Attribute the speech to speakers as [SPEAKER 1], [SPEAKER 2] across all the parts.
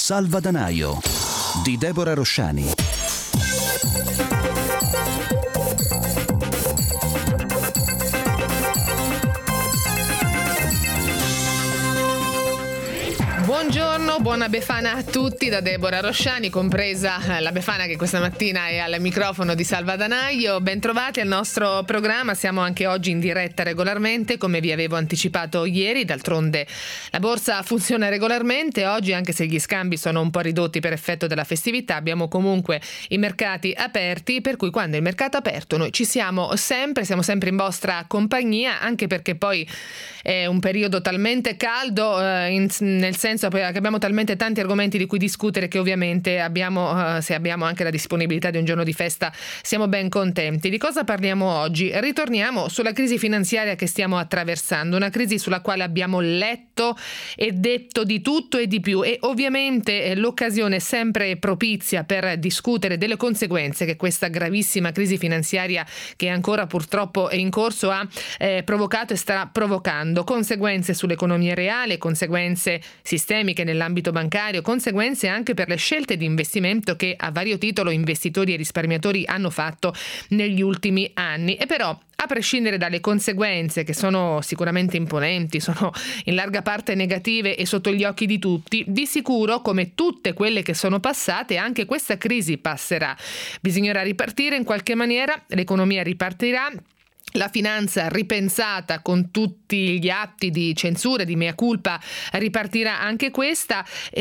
[SPEAKER 1] Salvadanaio di Deborah Rosciani.
[SPEAKER 2] Buongiorno, buona Befana a tutti da Deborah Rosciani, compresa la Befana che questa mattina è al microfono di Salvadanaio. Bentrovati al nostro programma, siamo anche oggi in diretta regolarmente come vi avevo anticipato ieri, d'altronde la borsa funziona regolarmente oggi, anche se gli scambi sono un po' ridotti per effetto della festività, abbiamo comunque i mercati aperti, per cui quando il mercato è aperto noi ci siamo sempre in vostra compagnia, anche perché poi è un periodo talmente caldo, nel senso che abbiamo talmente tanti argomenti di cui discutere che ovviamente se abbiamo anche la disponibilità di un giorno di festa siamo ben contenti. Di cosa parliamo oggi? Ritorniamo sulla crisi finanziaria che stiamo attraversando, una crisi sulla quale abbiamo letto e detto di tutto e di più, e ovviamente l'occasione sempre propizia per discutere delle conseguenze che questa gravissima crisi finanziaria, che ancora purtroppo è in corso, ha provocato e sta provocando. Conseguenze sull'economia reale, conseguenze sistemiche nell'ambito bancario, conseguenze anche per le scelte di investimento che a vario titolo investitori e risparmiatori hanno fatto negli ultimi anni. E però, a prescindere dalle conseguenze, che sono sicuramente imponenti, sono in larga parte negative e sotto gli occhi di tutti, di sicuro, come tutte quelle che sono passate, anche questa crisi passerà. Bisognerà ripartire in qualche maniera, l'economia ripartirà, la finanza ripensata con tutti gli atti di censura, di mea culpa, ripartirà anche questa.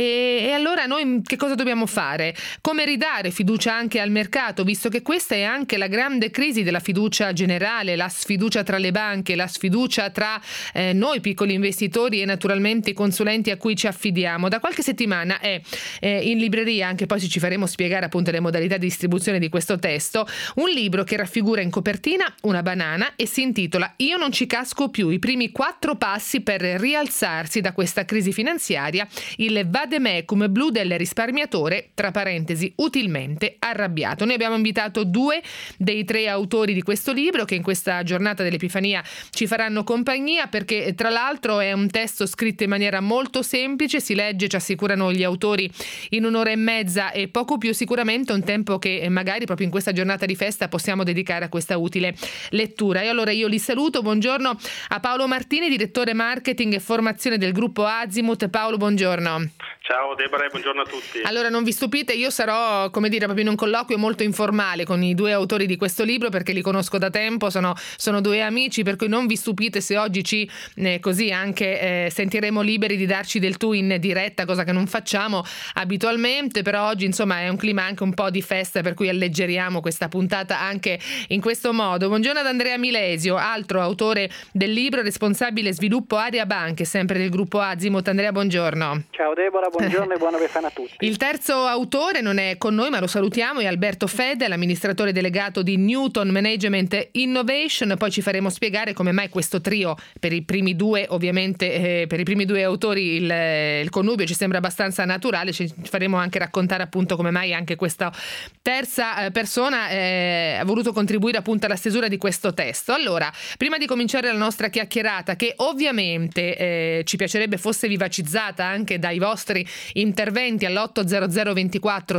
[SPEAKER 2] E allora noi che cosa dobbiamo fare? Come ridare fiducia anche al mercato, visto che questa è anche la grande crisi della fiducia generale, la sfiducia tra le banche, la sfiducia tra noi piccoli investitori e naturalmente i consulenti a cui ci affidiamo. Da qualche settimana è in libreria, anche poi ci faremo spiegare appunto le modalità di distribuzione di questo testo, un libro che raffigura in copertina una banana e si intitola Io non ci casco più, i primi 4 passi per rialzarsi da questa crisi finanziaria, il vademecum blu del risparmiatore, tra parentesi utilmente arrabbiato. Noi abbiamo invitato 2 dei 3 autori di questo libro che in questa giornata dell'Epifania ci faranno compagnia, perché tra l'altro è un testo scritto in maniera molto semplice, si legge, ci assicurano gli autori, in 1 ora e mezza e poco più, sicuramente un tempo che magari proprio in questa giornata di festa possiamo dedicare a questa utile lettura. E allora io li saluto. Buongiorno a Paolo Martini, direttore marketing e formazione del gruppo Azimut. Paolo, buongiorno.
[SPEAKER 3] Ciao Deborah, buongiorno a tutti.
[SPEAKER 2] Allora, non vi stupite, io sarò, proprio in un colloquio molto informale con i 2 autori di questo libro, perché li conosco da tempo, sono 2 amici, per cui non vi stupite se oggi ci così anche sentiremo liberi di darci del tu in diretta, cosa che non facciamo abitualmente, però oggi insomma è un clima anche un po' di festa, per cui alleggeriamo questa puntata anche in questo modo. Buongiorno ad Andrea Milesio, altro autore del libro, responsabile sviluppo area banche, sempre del gruppo Azimut. Andrea, buongiorno.
[SPEAKER 4] Ciao Deborah, buongiorno e buona Befana a tutti.
[SPEAKER 2] Il terzo autore non è con noi, ma lo salutiamo, è Alberto Fede, l'amministratore delegato di Newton Management Innovation. Poi ci faremo spiegare come mai questo trio, per i primi 2 ovviamente, per i primi 2 autori il connubio ci sembra abbastanza naturale, ci faremo anche raccontare appunto come mai anche questa terza persona ha voluto contribuire appunto alla stesura di questo testo. Allora, prima di cominciare la nostra chiacchierata, che ovviamente ci piacerebbe fosse vivacizzata anche dai vostri interventi all'800 24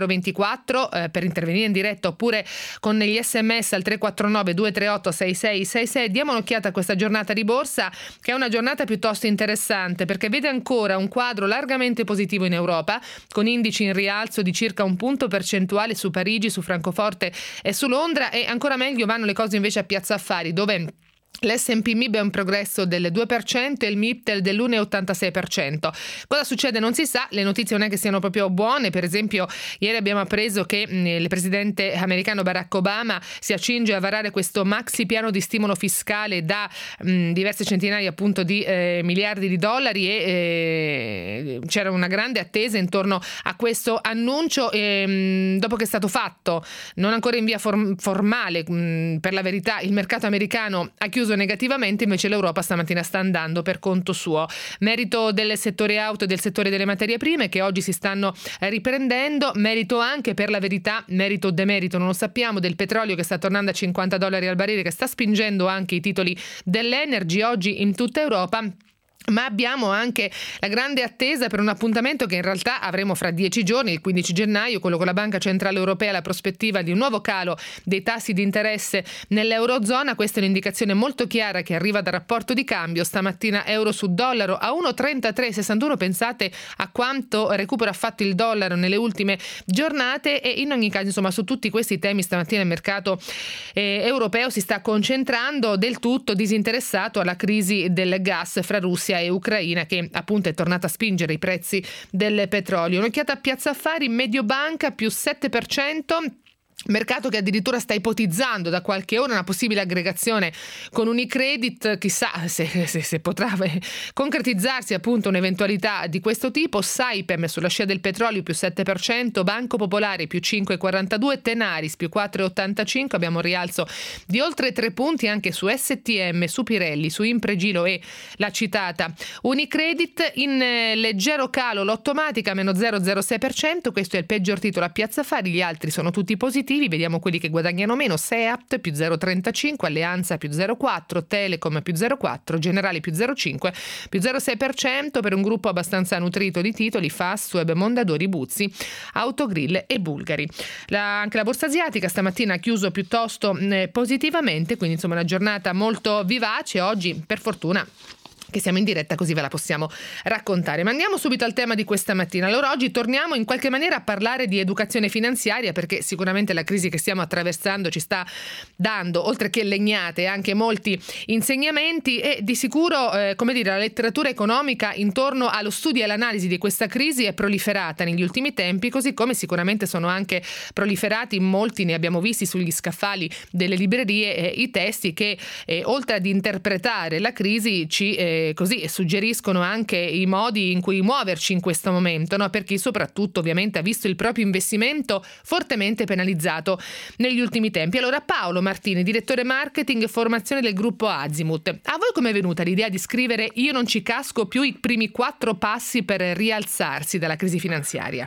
[SPEAKER 2] 0024 per intervenire in diretta, oppure con gli sms al 349 238 6666, diamo un'occhiata a questa giornata di borsa, che è una giornata piuttosto interessante perché vede ancora un quadro largamente positivo in Europa, con indici in rialzo di circa 1 punto percentuale su Parigi, su Francoforte e su Londra, e ancora meglio vanno le cose invece a Piazza Affari, dove l'S&P MIB è un progresso del 2% e il MIPTEL dell'1,86%. Cosa succede non si sa, le notizie non è che siano proprio buone. Per esempio ieri abbiamo appreso che il presidente americano Barack Obama si accinge a varare questo maxi piano di stimolo fiscale da diverse centinaia appunto di miliardi di dollari, e c'era una grande attesa intorno a questo annuncio, dopo che è stato fatto, non ancora in via formale, per la verità il mercato americano ha chiuso negativamente, invece l'Europa stamattina sta andando per conto suo. Merito del settore auto e del settore delle materie prime, che oggi si stanno riprendendo, merito anche, per la verità, merito o demerito non lo sappiamo, del petrolio che sta tornando a $50 al barile, che sta spingendo anche i titoli dell'energy oggi in tutta Europa. Ma abbiamo anche la grande attesa per un appuntamento che in realtà avremo fra 10 giorni, il 15 gennaio, quello con la Banca Centrale Europea, la prospettiva di un nuovo calo dei tassi di interesse nell'Eurozona. Questa è un'indicazione molto chiara che arriva dal rapporto di cambio. Stamattina euro su dollaro a 1,3361. Pensate a quanto recupero ha fatto il dollaro nelle ultime giornate, e in ogni caso, insomma, su tutti questi temi stamattina il mercato europeo si sta concentrando, del tutto disinteressato alla crisi del gas fra Russia e Ucraina, che appunto è tornata a spingere i prezzi del petrolio. Un'occhiata a Piazza Affari, Mediobanca più 7%. Mercato che addirittura sta ipotizzando da qualche ora una possibile aggregazione con Unicredit, chissà se potrà concretizzarsi appunto un'eventualità di questo tipo. Saipem sulla scia del petrolio più 7%, Banco Popolare più 5,42%, Tenaris più 4,85%, abbiamo un rialzo di oltre 3 punti anche su STM, su Pirelli, su Impregilo e la citata Unicredit. In leggero calo l'Ottomatica meno 0,06%, questo è il peggior titolo a Piazza Affari, gli altri sono tutti positivi. Vediamo quelli che guadagnano meno: Seat più 0,35%, Alleanza più 0,4%, Telecom più 0,4%, Generali più 0,5%, più 0,6% per un gruppo abbastanza nutrito di titoli: Fastweb, Mondadori, Buzzi, Autogrill e Bulgari. Anche la borsa asiatica stamattina ha chiuso piuttosto positivamente, quindi insomma una giornata molto vivace. Oggi per fortuna che siamo in diretta, così ve la possiamo raccontare. Ma andiamo subito al tema di questa mattina. Allora, oggi torniamo in qualche maniera a parlare di educazione finanziaria, perché sicuramente la crisi che stiamo attraversando ci sta dando, oltre che legnate, anche molti insegnamenti, e di sicuro, la letteratura economica intorno allo studio e all'analisi di questa crisi è proliferata negli ultimi tempi, così come sicuramente sono anche proliferati molti, ne abbiamo visti sugli scaffali delle librerie, i testi che oltre ad interpretare la crisi ci così suggeriscono anche i modi in cui muoverci in questo momento, no? Per chi soprattutto ovviamente ha visto il proprio investimento fortemente penalizzato negli ultimi tempi. Allora, Paolo Martini, direttore marketing e formazione del gruppo Azimut, a voi com'è venuta l'idea di scrivere "Io non ci casco più", i primi 4 passi per rialzarsi dalla crisi finanziaria?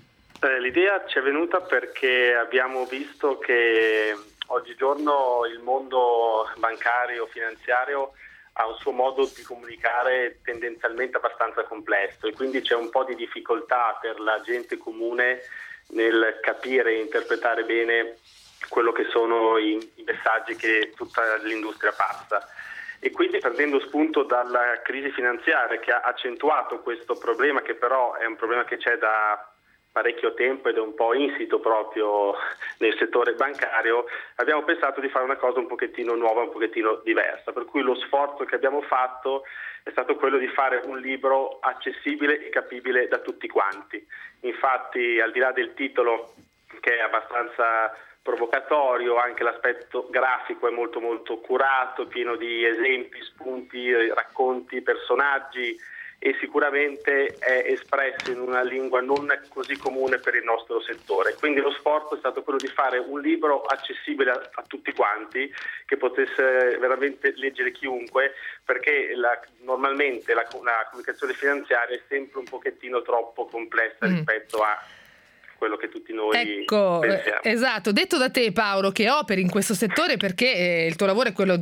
[SPEAKER 3] L'idea ci è venuta perché abbiamo visto che oggigiorno il mondo bancario, finanziario ha un suo modo di comunicare tendenzialmente abbastanza complesso, e quindi c'è un po' di difficoltà per la gente comune nel capire e interpretare bene quello che sono i messaggi che tutta l'industria passa. E quindi, prendendo spunto dalla crisi finanziaria che ha accentuato questo problema, che però è un problema che c'è da parecchio tempo ed è un po' insito proprio nel settore bancario, abbiamo pensato di fare una cosa un pochettino nuova, un pochettino diversa, per cui lo sforzo che abbiamo fatto è stato quello di fare un libro accessibile e capibile da tutti quanti. Infatti, al di là del titolo, che è abbastanza provocatorio, anche l'aspetto grafico è molto molto curato, pieno di esempi, spunti, racconti, personaggi, e sicuramente è espresso in una lingua non così comune per il nostro settore. Quindi lo sforzo è stato quello di fare un libro accessibile a tutti quanti, che potesse veramente leggere chiunque, perché normalmente la comunicazione finanziaria è sempre un pochettino troppo complessa rispetto a quello che tutti noi pensiamo.
[SPEAKER 2] Esatto. Detto da te, Paolo, che operi in questo settore, perché il tuo lavoro è quello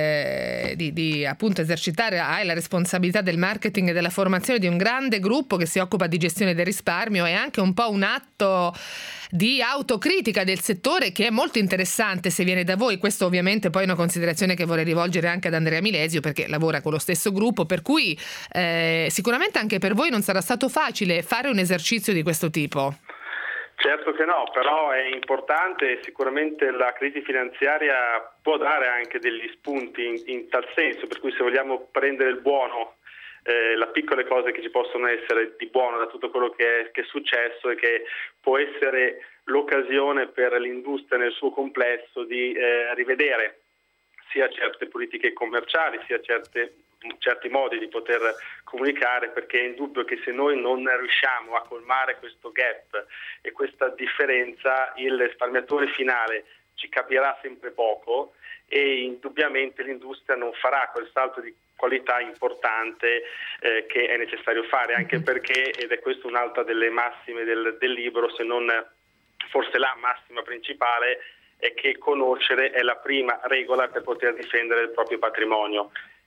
[SPEAKER 2] di appunto esercitare, hai la responsabilità del marketing e della formazione di un grande gruppo che si occupa di gestione del risparmio, è anche un po' un atto di autocritica del settore che è molto interessante se viene da voi. Questo ovviamente poi è una considerazione che vorrei rivolgere anche ad Andrea Milesio, perché lavora con lo stesso gruppo, per cui sicuramente anche per voi non sarà stato facile fare un esercizio di questo tipo.
[SPEAKER 3] Certo che no, però è importante, sicuramente la crisi finanziaria può dare anche degli spunti in tal senso, per cui se vogliamo prendere il buono, le piccole cose che ci possono essere di buono da tutto quello che è successo, e che può essere l'occasione per l'industria nel suo complesso di rivedere sia certe politiche commerciali, sia certi modi di poter comunicare, perché è indubbio che se noi non riusciamo a colmare questo gap e questa differenza, il risparmiatore finale ci capirà sempre poco, e indubbiamente l'industria non farà quel salto di qualità importante che è necessario fare, anche perché, ed è questa un'altra delle massime del libro, se non forse la massima principale, è che conoscere è la prima regola per poter difendere il proprio patrimonio.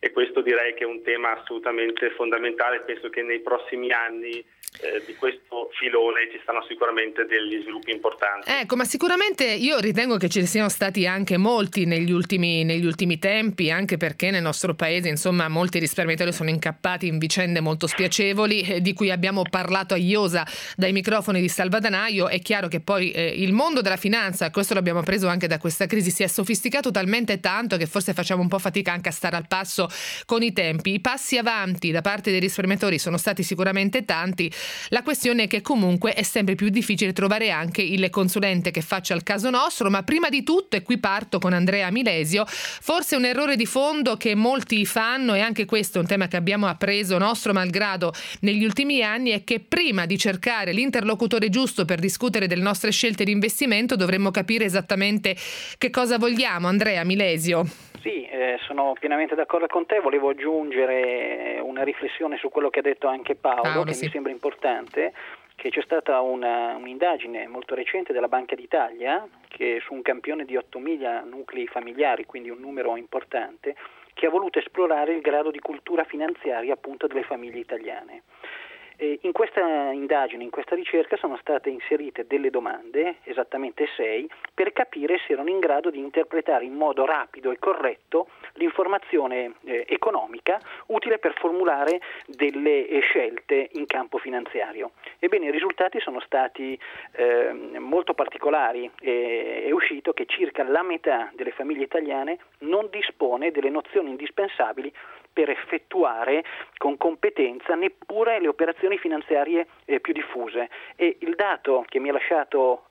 [SPEAKER 3] e questo direi che è un tema assolutamente fondamentale. Penso che nei prossimi anni di questo filone ci stanno sicuramente degli sviluppi importanti.
[SPEAKER 2] Ecco, ma sicuramente io ritengo che ce ne siano stati anche molti negli ultimi tempi, anche perché nel nostro paese, insomma, molti risparmiatori sono incappati in vicende molto spiacevoli, di cui abbiamo parlato a iosa dai microfoni di Salvadanaio. È chiaro che poi il mondo della finanza, questo l'abbiamo appreso anche da questa crisi, si è sofisticato talmente tanto che forse facciamo un po' fatica anche a stare al passo con i tempi. I passi avanti da parte dei risparmiatori sono stati sicuramente tanti. La questione è che comunque è sempre più difficile trovare anche il consulente che faccia il caso nostro, ma prima di tutto, e qui parto con Andrea Milesio, forse un errore di fondo che molti fanno, e anche questo è un tema che abbiamo appreso nostro malgrado negli ultimi anni, è che prima di cercare l'interlocutore giusto per discutere delle nostre scelte di investimento dovremmo capire esattamente che cosa vogliamo. Andrea Milesio.
[SPEAKER 4] Sì, sono pienamente d'accordo con te. Volevo aggiungere una riflessione su quello che ha detto anche Paolo, che
[SPEAKER 2] sì.
[SPEAKER 4] mi sembra importante, che c'è stata un'indagine molto recente della Banca d'Italia, che su un campione di 8.000 nuclei familiari, quindi un numero importante, che ha voluto esplorare il grado di cultura finanziaria appunto delle famiglie italiane. In questa indagine, in questa ricerca sono state inserite delle domande, esattamente 6, per capire se erano in grado di interpretare in modo rapido e corretto l'informazione economica utile per formulare delle scelte in campo finanziario. Ebbene, i risultati sono stati molto particolari. È uscito che circa la metà delle famiglie italiane non dispone delle nozioni indispensabili per effettuare con competenza neppure le operazioni finanziarie più diffuse, e il dato che mi ha lasciato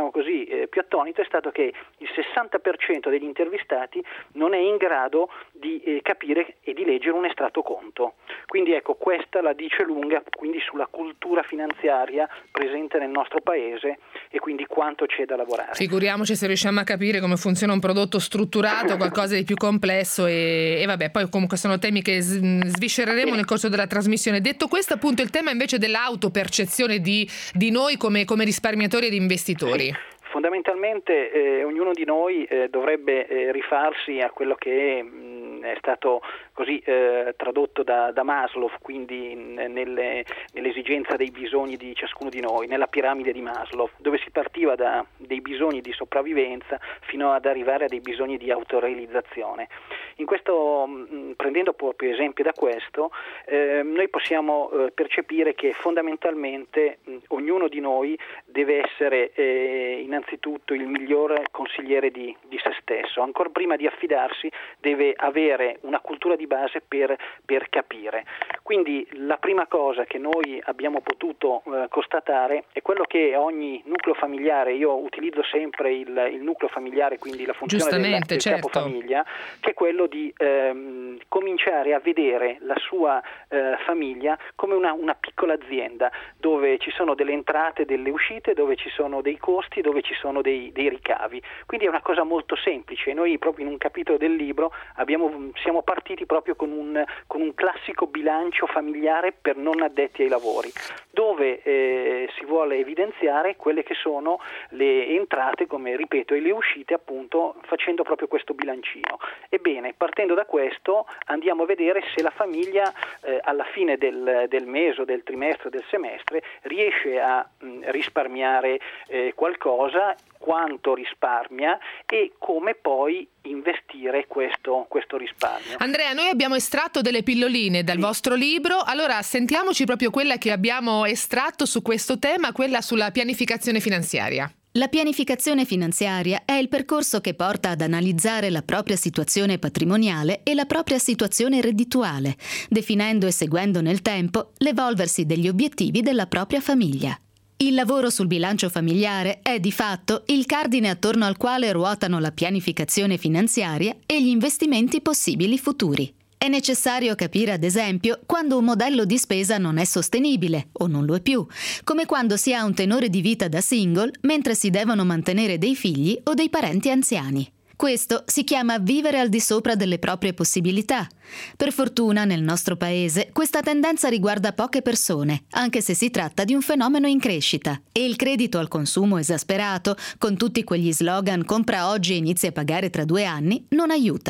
[SPEAKER 4] più attonito è stato che il 60% degli intervistati non è in grado di capire e di leggere un estratto conto. Quindi ecco, questa la dice lunga quindi sulla cultura finanziaria presente nel nostro paese e quindi quanto c'è da lavorare.
[SPEAKER 2] Figuriamoci se riusciamo a capire come funziona un prodotto strutturato, qualcosa di più complesso, e vabbè, poi comunque sono temi che sviscereremo nel corso della trasmissione. Detto questo, appunto, il tema invece dell'autopercezione di noi come risparmiatori ed investitori.
[SPEAKER 4] Sì. Fondamentalmente ognuno di noi dovrebbe rifarsi a quello che è stato così tradotto da Maslow, quindi nell'esigenza dei bisogni di ciascuno di noi, nella piramide di Maslow, dove si partiva da dei bisogni di sopravvivenza fino ad arrivare a dei bisogni di autorealizzazione. In questo, prendendo proprio esempio da questo, noi possiamo percepire che fondamentalmente ognuno di noi deve essere innanzitutto il migliore consigliere di se stesso. Ancora prima di affidarsi deve avere una cultura di base per capire. Quindi la prima cosa che noi abbiamo potuto constatare è quello che ogni nucleo familiare, io utilizzo sempre il nucleo familiare, quindi la funzione del capofamiglia, che è quello di cominciare a vedere la sua famiglia come una piccola azienda, dove ci sono delle entrate, delle uscite, dove ci sono dei costi, dove ci sono dei ricavi. Quindi è una cosa molto semplice. Noi proprio in un capitolo del libro siamo partiti proprio con un classico bilancio familiare per non addetti ai lavori, dove si vuole evidenziare quelle che sono le entrate, come ripeto, e le uscite, appunto facendo proprio questo bilancino. Ebbene, partendo da questo andiamo a vedere se la famiglia alla fine del mese o del trimestre o del semestre riesce a risparmiare qualcosa, quanto risparmia e come poi investire questo risparmio.
[SPEAKER 2] Andrea, noi abbiamo estratto delle pilloline dal vostro libro, allora sentiamoci proprio quella che abbiamo estratto su questo tema, quella sulla pianificazione finanziaria.
[SPEAKER 5] La pianificazione finanziaria è il percorso che porta ad analizzare la propria situazione patrimoniale e la propria situazione reddituale, definendo e seguendo nel tempo l'evolversi degli obiettivi della propria famiglia. Il lavoro sul bilancio familiare è di fatto il cardine attorno al quale ruotano la pianificazione finanziaria e gli investimenti possibili futuri. È necessario capire, ad esempio, quando un modello di spesa non è sostenibile o non lo è più, come quando si ha un tenore di vita da single mentre si devono mantenere dei figli o dei parenti anziani. Questo si chiama vivere al di sopra delle proprie possibilità. Per fortuna, nel nostro paese, questa tendenza riguarda poche persone, anche se si tratta di un fenomeno in crescita. E il credito al consumo esasperato, con tutti quegli slogan «compra oggi e inizi a pagare tra 2 anni», non aiuta.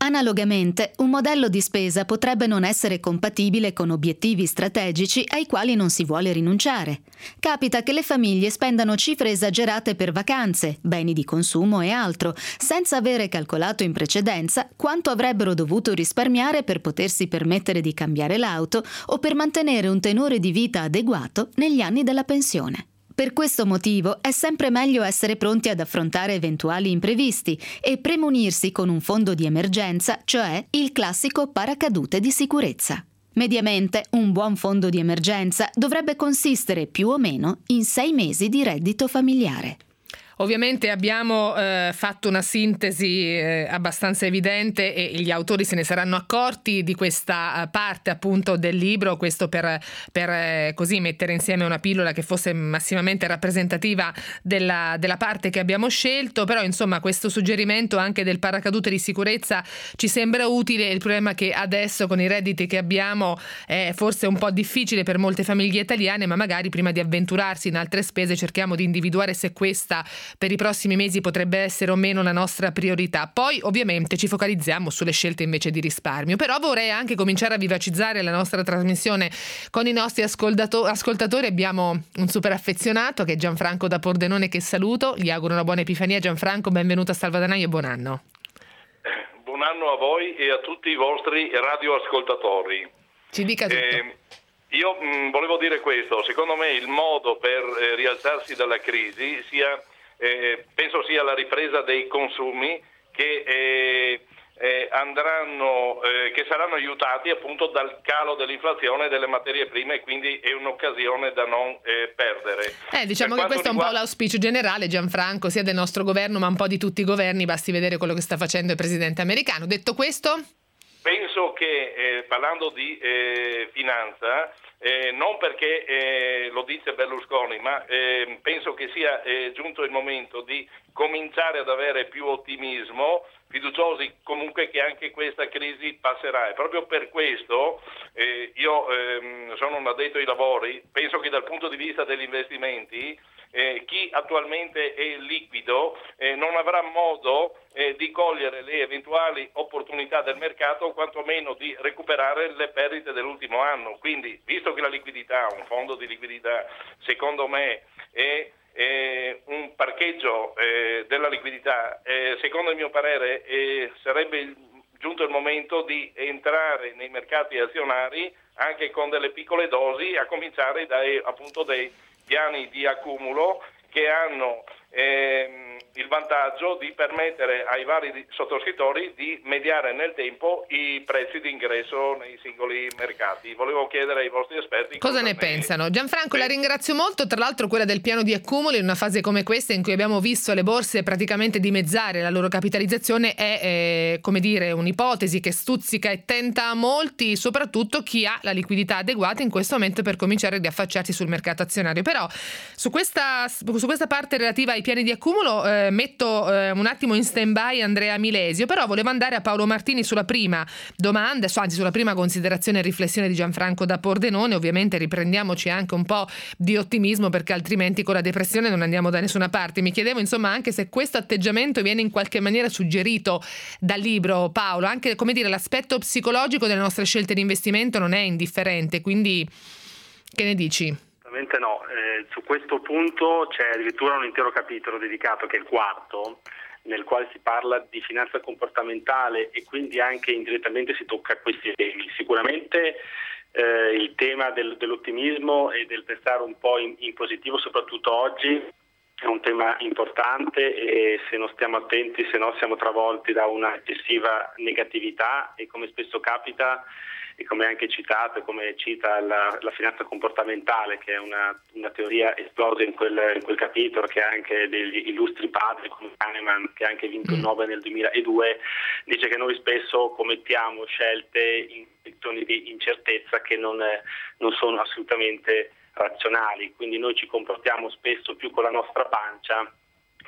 [SPEAKER 5] Analogamente, un modello di spesa potrebbe non essere compatibile con obiettivi strategici ai quali non si vuole rinunciare. Capita che le famiglie spendano cifre esagerate per vacanze, beni di consumo e altro, senza avere calcolato in precedenza quanto avrebbero dovuto risparmiare per potersi permettere di cambiare l'auto o per mantenere un tenore di vita adeguato negli anni della pensione. Per questo motivo è sempre meglio essere pronti ad affrontare eventuali imprevisti e premunirsi con un fondo di emergenza, cioè il classico paracadute di sicurezza. Mediamente, un buon fondo di emergenza dovrebbe consistere più o meno in 6 mesi di reddito familiare.
[SPEAKER 2] Ovviamente abbiamo fatto una sintesi abbastanza evidente e gli autori se ne saranno accorti di questa parte appunto del libro, questo per così mettere insieme una pillola che fosse massimamente rappresentativa della parte che abbiamo scelto, però insomma questo suggerimento anche del paracadute di sicurezza ci sembra utile. Il problema è che adesso con i redditi che abbiamo è forse un po' difficile per molte famiglie italiane, ma magari prima di avventurarsi in altre spese cerchiamo di individuare se questa per i prossimi mesi potrebbe essere o meno la nostra priorità. Poi ovviamente ci focalizziamo sulle scelte invece di risparmio, però vorrei anche cominciare a vivacizzare la nostra trasmissione con i nostri ascoltatori. Abbiamo un super affezionato che è Gianfranco da Pordenone, che saluto, gli auguro una buona Epifania. Gianfranco, benvenuto a Salvadanaio e buon anno.
[SPEAKER 6] Buon anno a voi e a tutti i vostri radioascoltatori.
[SPEAKER 2] Ci dica tutto.
[SPEAKER 6] Io volevo dire questo: secondo me il modo per rialzarsi dalla crisi penso sia la ripresa dei consumi che saranno aiutati appunto dal calo dell'inflazione delle materie prime, quindi è un'occasione da non perdere.
[SPEAKER 2] Diciamo che questo è un po' l'auspicio generale, Gianfranco, sia del nostro governo ma un po' di tutti i governi, basti vedere quello che sta facendo il presidente americano. Detto questo,
[SPEAKER 6] penso che parlando di finanza, non perché lo dice Berlusconi, ma penso che sia giunto il momento di cominciare ad avere più ottimismo, fiduciosi comunque che anche questa crisi passerà. E proprio per questo io sono un addetto ai lavori, penso che dal punto di vista degli investimenti chi attualmente è liquido non avrà modo di cogliere le eventuali opportunità del mercato, o quantomeno di recuperare le perdite dell'ultimo anno. Quindi, visto che la liquidità, un fondo di liquidità, secondo me è un parcheggio della liquidità, secondo il mio parere sarebbe giunto il momento di entrare nei mercati azionari anche con delle piccole dosi, a cominciare dai piani di accumulo che hanno il vantaggio di permettere ai vari sottoscrittori di mediare nel tempo i prezzi di ingresso nei singoli mercati. Volevo chiedere ai vostri esperti
[SPEAKER 2] cosa ne pensano. Gianfranco, la ringrazio molto. Tra l'altro quella del piano di accumulo in una fase come questa, in cui abbiamo visto le borse praticamente dimezzare la loro capitalizzazione, è come dire un'ipotesi che stuzzica e tenta a molti, soprattutto chi ha la liquidità adeguata in questo momento per cominciare ad affacciarsi sul mercato azionario. Però su questa parte relativa ai piani di accumulo metto un attimo in stand-by Andrea Milesio, però volevo andare a Paolo Martini sulla prima domanda, anzi sulla prima considerazione e riflessione di Gianfranco da Pordenone. Ovviamente riprendiamoci anche un po' di ottimismo, perché altrimenti con la depressione non andiamo da nessuna parte. Mi chiedevo insomma anche se questo atteggiamento viene in qualche maniera suggerito dal libro, Paolo, anche come dire l'aspetto psicologico delle nostre scelte di investimento non è indifferente, quindi che ne dici?
[SPEAKER 3] No, su questo punto c'è addirittura un intero capitolo dedicato, che è il quarto, nel quale si parla di finanza comportamentale e quindi anche indirettamente si tocca questi temi. Sicuramente il tema dell'ottimismo e del pensare un po' in positivo, soprattutto oggi, è un tema importante, e se non stiamo attenti, se no siamo travolti da una eccessiva negatività, e come spesso capita, e come anche citato, e come cita la finanza comportamentale, che è una teoria esplosa in quel capitolo, che ha anche degli illustri padri come Kahneman, che ha anche vinto il Nobel nel 2002, dice che noi spesso commettiamo scelte in situazioni di incertezza che non sono assolutamente razionali, quindi noi ci comportiamo spesso più con la nostra pancia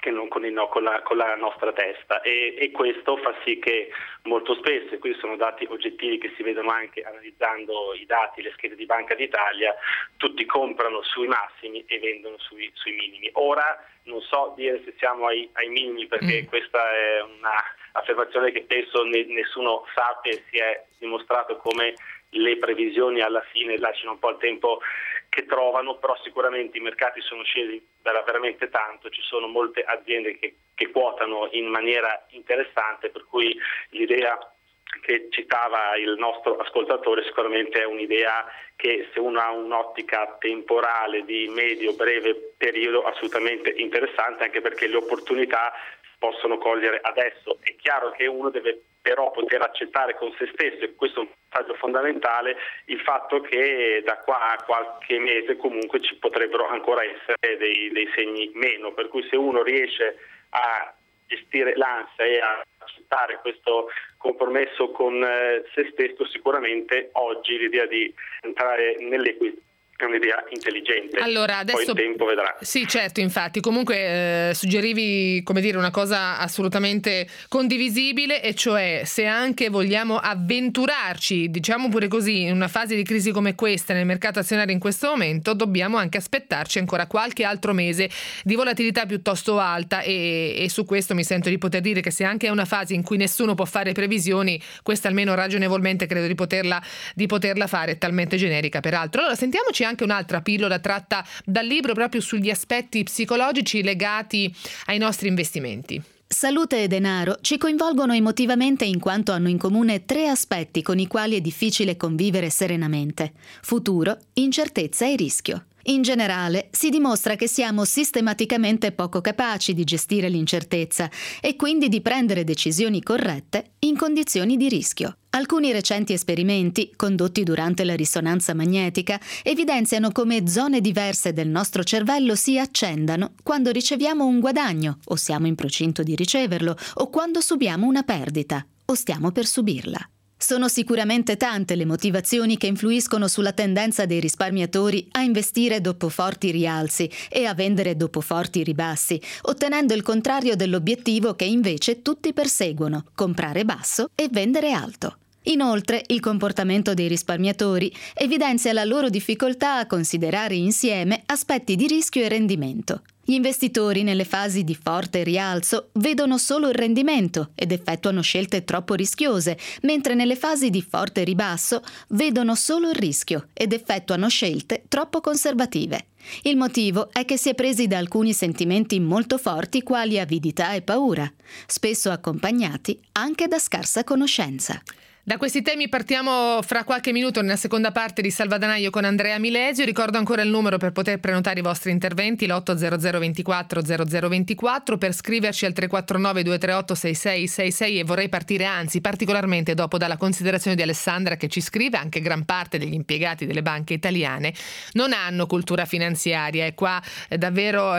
[SPEAKER 3] che non con la nostra testa, e questo fa sì che molto spesso, e questi sono dati oggettivi che si vedono anche analizzando i dati, le schede di Banca d'Italia, tutti comprano sui massimi e vendono sui minimi. Ora non so dire se siamo ai minimi, perché questa è una affermazione che penso nessuno sappia, e si è dimostrato come le previsioni alla fine lasciano un po' il tempo che trovano, però sicuramente i mercati sono scesi veramente tanto, ci sono molte aziende che quotano in maniera interessante, per cui l'idea che citava il nostro ascoltatore sicuramente è un'idea che, se uno ha un'ottica temporale di medio-breve periodo, assolutamente interessante, anche perché le opportunità possono cogliere adesso. È chiaro che uno deve però poter accettare con se stesso, e questo è un passaggio fondamentale, il fatto che da qua a qualche mese comunque ci potrebbero ancora essere dei segni meno, per cui se uno riesce a gestire l'ansia e a accettare questo compromesso con se stesso, sicuramente oggi l'idea di entrare nell'equity è un'idea intelligente.
[SPEAKER 2] Allora, adesso,
[SPEAKER 3] poi il tempo vedrà.
[SPEAKER 2] Sì, certo, infatti. Comunque suggerivi, una cosa assolutamente condivisibile, e cioè, se anche vogliamo avventurarci, diciamo pure così, in una fase di crisi come questa nel mercato azionario in questo momento, dobbiamo anche aspettarci ancora qualche altro mese di volatilità piuttosto alta, e su questo mi sento di poter dire che se anche è una fase in cui nessuno può fare previsioni, questa almeno ragionevolmente credo di poterla fare, è talmente generica peraltro. Allora, sentiamoci anche un'altra pillola tratta dal libro proprio sugli aspetti psicologici legati ai nostri investimenti.
[SPEAKER 5] Salute e denaro ci coinvolgono emotivamente in quanto hanno in comune 3 aspetti con i quali è difficile convivere serenamente: futuro, incertezza e rischio. In generale, si dimostra che siamo sistematicamente poco capaci di gestire l'incertezza e quindi di prendere decisioni corrette in condizioni di rischio. Alcuni recenti esperimenti, condotti durante la risonanza magnetica, evidenziano come zone diverse del nostro cervello si accendano quando riceviamo un guadagno, o siamo in procinto di riceverlo, o quando subiamo una perdita, o stiamo per subirla. Sono sicuramente tante le motivazioni che influiscono sulla tendenza dei risparmiatori a investire dopo forti rialzi e a vendere dopo forti ribassi, ottenendo il contrario dell'obiettivo che invece tutti perseguono: comprare basso e vendere alto. Inoltre, il comportamento dei risparmiatori evidenzia la loro difficoltà a considerare insieme aspetti di rischio e rendimento. Gli investitori nelle fasi di forte rialzo vedono solo il rendimento ed effettuano scelte troppo rischiose, mentre nelle fasi di forte ribasso vedono solo il rischio ed effettuano scelte troppo conservative. Il motivo è che si è presi da alcuni sentimenti molto forti quali avidità e paura, spesso accompagnati anche da scarsa conoscenza.
[SPEAKER 2] Da questi temi partiamo fra qualche minuto nella seconda parte di Salvadanaio con Andrea Milesio. Ricordo ancora il numero per poter prenotare i vostri interventi, l'800 24 0024, per scriverci al 349 238 6666, e vorrei partire particolarmente dopo dalla considerazione di Alessandra, che ci scrive: anche gran parte degli impiegati delle banche italiane non hanno cultura finanziaria, e qua davvero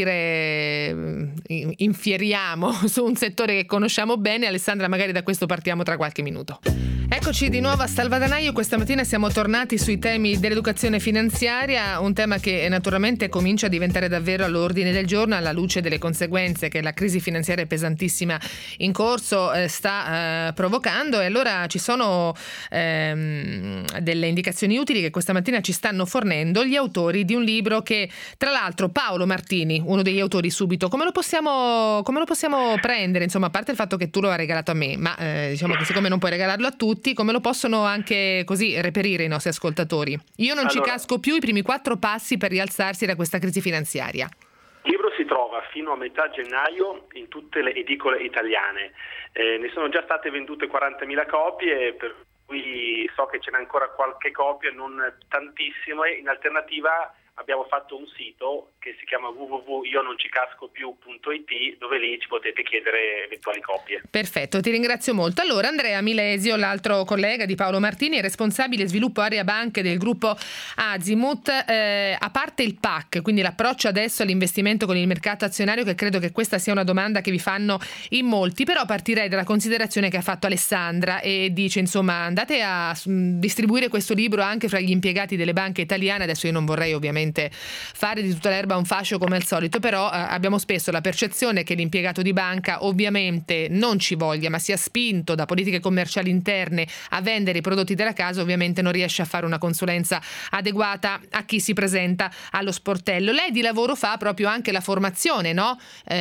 [SPEAKER 2] infieriamo su un settore che conosciamo bene. Alessandra, magari da questo partiamo tra qualche minuto. Eccoci di nuovo a Salvadanaio. Questa mattina siamo tornati sui temi dell'educazione finanziaria, un tema che naturalmente comincia a diventare davvero all'ordine del giorno alla luce delle conseguenze che la crisi finanziaria pesantissima in corso sta provocando. E allora ci sono delle indicazioni utili che questa mattina ci stanno fornendo gli autori di un libro che, tra l'altro, Paolo Martini, uno degli autori, subito, come lo possiamo prendere? Insomma, a parte il fatto che tu lo hai regalato a me, ma diciamo che siccome non puoi regalarlo a tutti, come lo possono anche così reperire i nostri ascoltatori? Io non ci casco più, i primi 4 passi per rialzarsi da questa crisi finanziaria.
[SPEAKER 3] Il libro si trova fino a metà gennaio in tutte le edicole italiane. Ne sono già state vendute 40.000 copie, per cui so che ce n'è ancora qualche copia, non tantissimo, e in alternativa abbiamo fatto un sito che si chiama www.iononcicascopiù.it, dove lì ci potete chiedere eventuali copie.
[SPEAKER 2] Perfetto, ti ringrazio molto. Allora, Andrea Milesio, l'altro collega di Paolo Martini, è responsabile sviluppo area banche del gruppo Azimut. A parte il PAC, quindi l'approccio adesso all'investimento con il mercato azionario, che credo che questa sia una domanda che vi fanno in molti, però partirei dalla considerazione che ha fatto Alessandra, e dice, insomma, andate a distribuire questo libro anche fra gli impiegati delle banche italiane. Adesso io non vorrei ovviamente sicuramente fare di tutta l'erba un fascio come al solito, però abbiamo spesso la percezione che l'impiegato di banca ovviamente non ci voglia, ma sia spinto da politiche commerciali interne a vendere i prodotti della casa, ovviamente non riesce a fare una consulenza adeguata a chi si presenta allo sportello. Lei di lavoro fa proprio anche la formazione, no?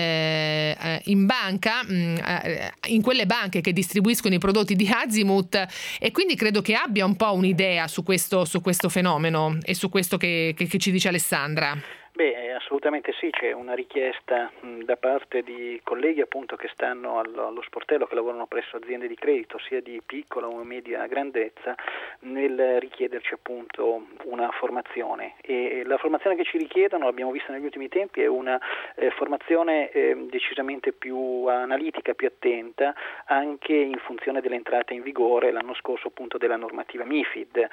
[SPEAKER 2] In banca, in quelle banche che distribuiscono i prodotti di Azimut, e quindi credo che abbia un po' un'idea su questo fenomeno e su questo che ci dice Alessandra.
[SPEAKER 4] Beh, assolutamente sì, c'è una richiesta da parte di colleghi appunto che stanno allo sportello, che lavorano presso aziende di credito sia di piccola o media grandezza, nel richiederci appunto una formazione, e la formazione che ci richiedono, l'abbiamo vista negli ultimi tempi, è una formazione decisamente più analitica, più attenta, anche in funzione delle entrate in vigore l'anno scorso appunto della normativa MiFID,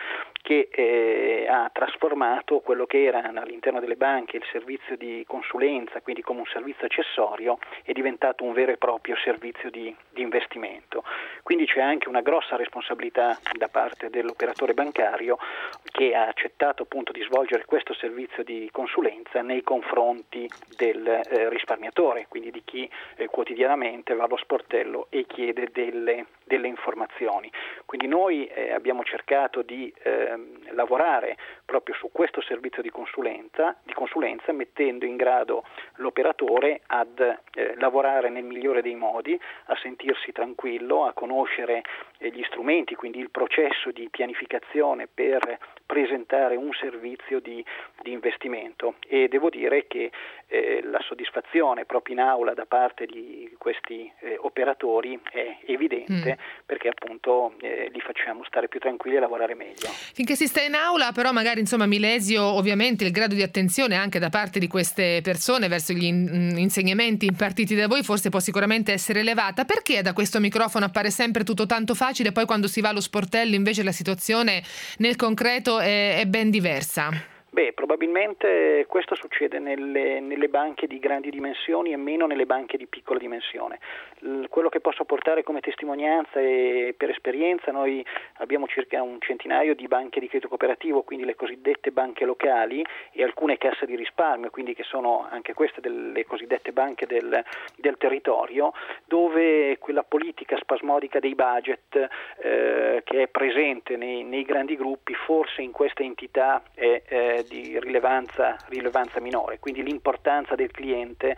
[SPEAKER 4] che ha trasformato quello che era all'interno delle banche il servizio di consulenza, quindi come un servizio accessorio, è diventato un vero e proprio servizio di investimento. Quindi c'è anche una grossa responsabilità da parte dell'operatore bancario, che ha accettato appunto di svolgere questo servizio di consulenza nei confronti del risparmiatore, quindi di chi quotidianamente va allo sportello e chiede delle informazioni. Quindi noi abbiamo cercato di lavorare proprio su questo servizio di consulenza, mettendo in grado l'operatore ad lavorare nel migliore dei modi, a sentirsi tranquillo, a conoscere gli strumenti, quindi il processo di pianificazione per presentare un servizio di investimento. E devo dire che la soddisfazione proprio in aula da parte di questi operatori è evidente, perché appunto li facciamo stare più tranquilli e lavorare meglio.
[SPEAKER 2] Finché si sta in aula, però magari Milesio, ovviamente il grado di attenzione anche da parte di queste persone verso gli insegnamenti impartiti da voi forse può sicuramente essere elevata. Perché da questo microfono appare sempre tutto tanto facile, poi quando si va allo sportello invece la situazione nel concreto è ben diversa?
[SPEAKER 4] Beh, probabilmente questo succede nelle banche di grandi dimensioni e meno nelle banche di piccola dimensione. Quello che posso portare come testimonianza e per esperienza, noi abbiamo circa un centinaio di banche di credito cooperativo, quindi le cosiddette banche locali, e alcune casse di risparmio, quindi che sono anche queste delle cosiddette banche del territorio, dove quella politica spasmodica dei budget che è presente nei grandi gruppi, forse in queste entità è di rilevanza minore, quindi l'importanza del cliente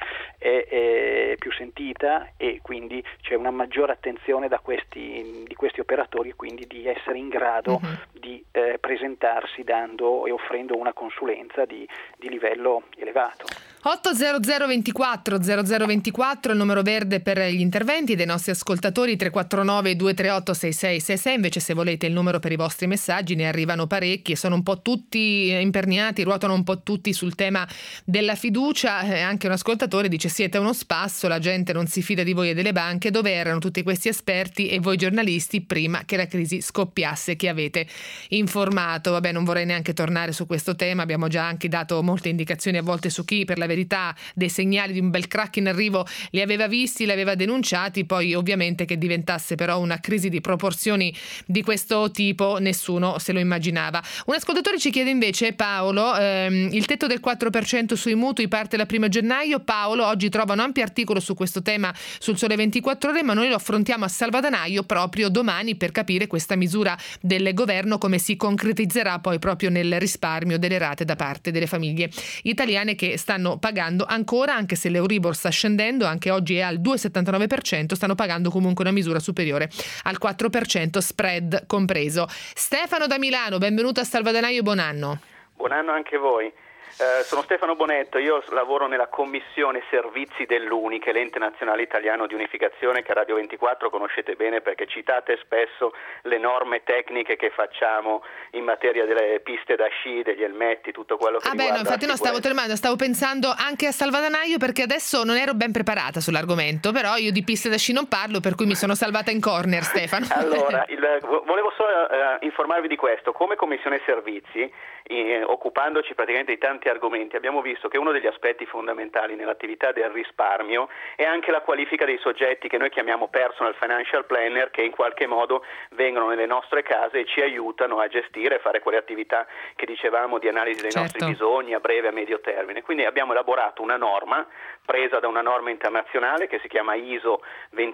[SPEAKER 4] è più sentita, e quindi c'è una maggiore attenzione di questi operatori, quindi di essere in grado di presentarsi dando e offrendo una consulenza di livello elevato.
[SPEAKER 2] 800 24 0024 il numero verde per gli interventi dei nostri ascoltatori, 349 238 6666. Invece, se volete il numero per i vostri messaggi, ne arrivano parecchi e sono un po' tutti imperniati, ruotano un po' tutti sul tema della fiducia. Anche un ascoltatore dice: siete uno spasso, la gente non si fida di voi e delle banche. Dove erano tutti questi esperti e voi giornalisti prima che la crisi scoppiasse? Che avete informato? Vabbè, non vorrei neanche tornare su questo tema, abbiamo già anche dato molte indicazioni a volte su chi per la verità dei segnali di un bel crack in arrivo li aveva visti, li aveva denunciati. Poi ovviamente che diventasse però una crisi di proporzioni di questo tipo nessuno se lo immaginava. Un ascoltatore ci chiede invece, Paolo, il tetto del 4% sui mutui parte dal 1 gennaio. Paolo, oggi trova un ampio articolo su questo tema sul Sole 24 Ore, ma noi lo affrontiamo a Salvadanaio proprio domani per capire questa misura del governo come si concretizzerà poi proprio nel risparmio delle rate da parte delle famiglie italiane, che stanno pagando ancora, anche se l'Euribor sta scendendo, anche oggi è al 2,79%, stanno pagando comunque una misura superiore al 4%, spread compreso. Stefano da Milano, benvenuto a Salvadanaio, buon anno.
[SPEAKER 7] Buon anno anche voi. Sono Stefano Bonetto, io lavoro nella commissione servizi dell'UNI, che è l'ente nazionale italiano di unificazione, che a Radio 24 conoscete bene perché citate spesso le norme tecniche che facciamo in materia delle piste da sci, degli elmetti, tutto quello che riguarda.
[SPEAKER 2] No, infatti no, stavo pensando anche a Salvadanaio, perché adesso non ero ben preparata sull'argomento, però io di piste da sci non parlo, per cui mi sono salvata in corner, Stefano.
[SPEAKER 7] Allora, volevo solo informarvi di questo. Come commissione servizi, occupandoci praticamente di tante tanti argomenti. Abbiamo visto che uno degli aspetti fondamentali nell'attività del risparmio è anche la qualifica dei soggetti che noi chiamiamo personal financial planner, che in qualche modo vengono nelle nostre case e ci aiutano a gestire e fare quelle attività che dicevamo di analisi dei nostri bisogni a breve e a medio termine. Quindi abbiamo elaborato una norma presa da una norma internazionale che si chiama ISO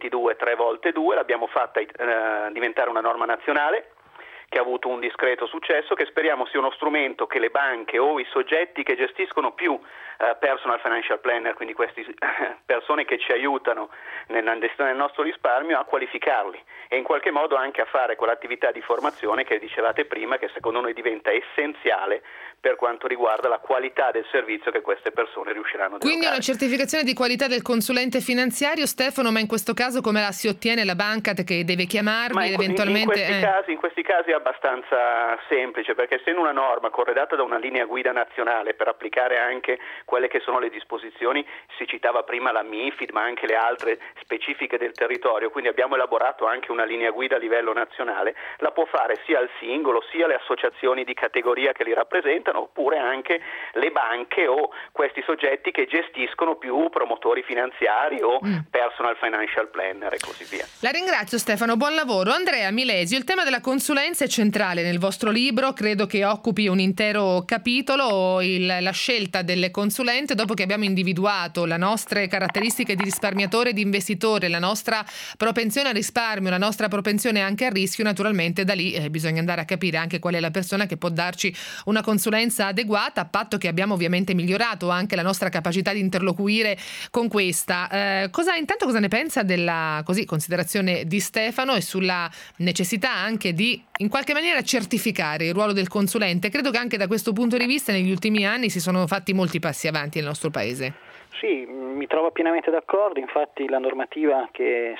[SPEAKER 7] 223x2, l'abbiamo fatta diventare una norma nazionale che ha avuto un discreto successo, che speriamo sia uno strumento che le banche o i soggetti che gestiscono più personal financial planner, quindi queste persone che ci aiutano nella gestione del nostro risparmio, a qualificarli e in qualche modo anche a fare quell'attività di formazione che dicevate prima, che secondo noi diventa essenziale per quanto riguarda la qualità del servizio che queste persone riusciranno a erogare.
[SPEAKER 2] Quindi una certificazione di qualità del consulente finanziario, Stefano, ma in questo caso come la si ottiene? La banca che deve chiamarvi eventualmente?
[SPEAKER 7] In questi casi è abbastanza semplice, perché essendo una norma corredata da una linea guida nazionale per applicare anche quelle che sono le disposizioni, si citava prima la MiFID ma anche le altre specifiche del territorio, quindi abbiamo elaborato anche una linea guida a livello nazionale, la può fare sia il singolo sia le associazioni di categoria che li rappresentano, oppure anche le banche o questi soggetti che gestiscono più promotori finanziari o personal financial planner e così via.
[SPEAKER 2] La ringrazio Stefano, buon lavoro. Andrea Milesio, il tema della consulenza è centrale nel vostro libro, credo che occupi un intero capitolo, la scelta delle consulente dopo che abbiamo individuato le nostre caratteristiche di risparmiatore e di investitore, la nostra propensione al risparmio, la nostra propensione anche al rischio. Naturalmente da lì bisogna andare a capire anche qual è la persona che può darci una consulenza adeguata, a patto che abbiamo ovviamente migliorato anche la nostra capacità di interloquire con questa. Cosa ne pensa della considerazione di Stefano e sulla necessità anche di in qualche maniera certificare il ruolo del consulente? Credo che anche da questo punto di vista negli ultimi anni si sono fatti molti passi avanti nel nostro paese.
[SPEAKER 4] Sì, mi trovo pienamente d'accordo, infatti la normativa che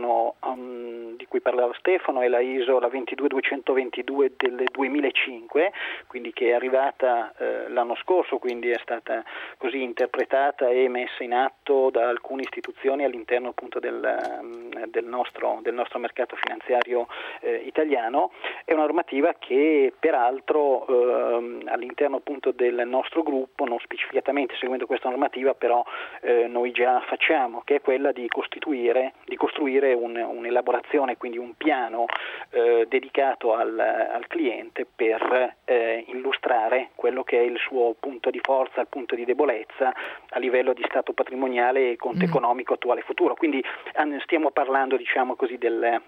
[SPEAKER 4] di cui parlava Stefano è la ISO, la 22222 del 2005, quindi che è arrivata l'anno scorso, quindi è stata così interpretata e messa in atto da alcune istituzioni all'interno appunto del nostro mercato finanziario italiano. È una normativa che peraltro all'interno appunto del nostro gruppo, non specificatamente seguendo questa normativa, però noi già facciamo, che è quella di costruire un'elaborazione, quindi un piano dedicato al cliente per illustrare quello che è il suo punto di forza, il punto di debolezza a livello di stato patrimoniale e conto economico attuale e futuro. Quindi stiamo parlando, diciamo così, della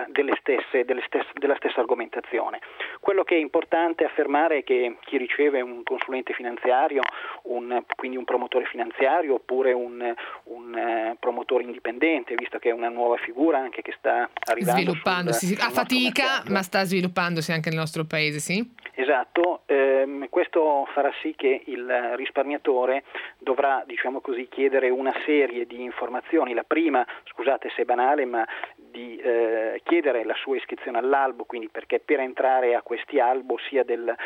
[SPEAKER 4] stessa argomentazione. Quello che è importante affermare è che chi riceve un consulente finanziario, quindi un promotore finanziario oppure un promotore indipendente, visto che è una nuova figura anche che sta arrivando
[SPEAKER 2] sviluppandosi a fatica, ma sta sviluppandosi anche nel nostro paese, sì?
[SPEAKER 4] Esatto, questo farà sì che il risparmiatore dovrà, diciamo così, chiedere una serie di informazioni. La prima, scusate se è banale, ma di chiedere la sua iscrizione all'albo, quindi perché per entrare a questi albo, sia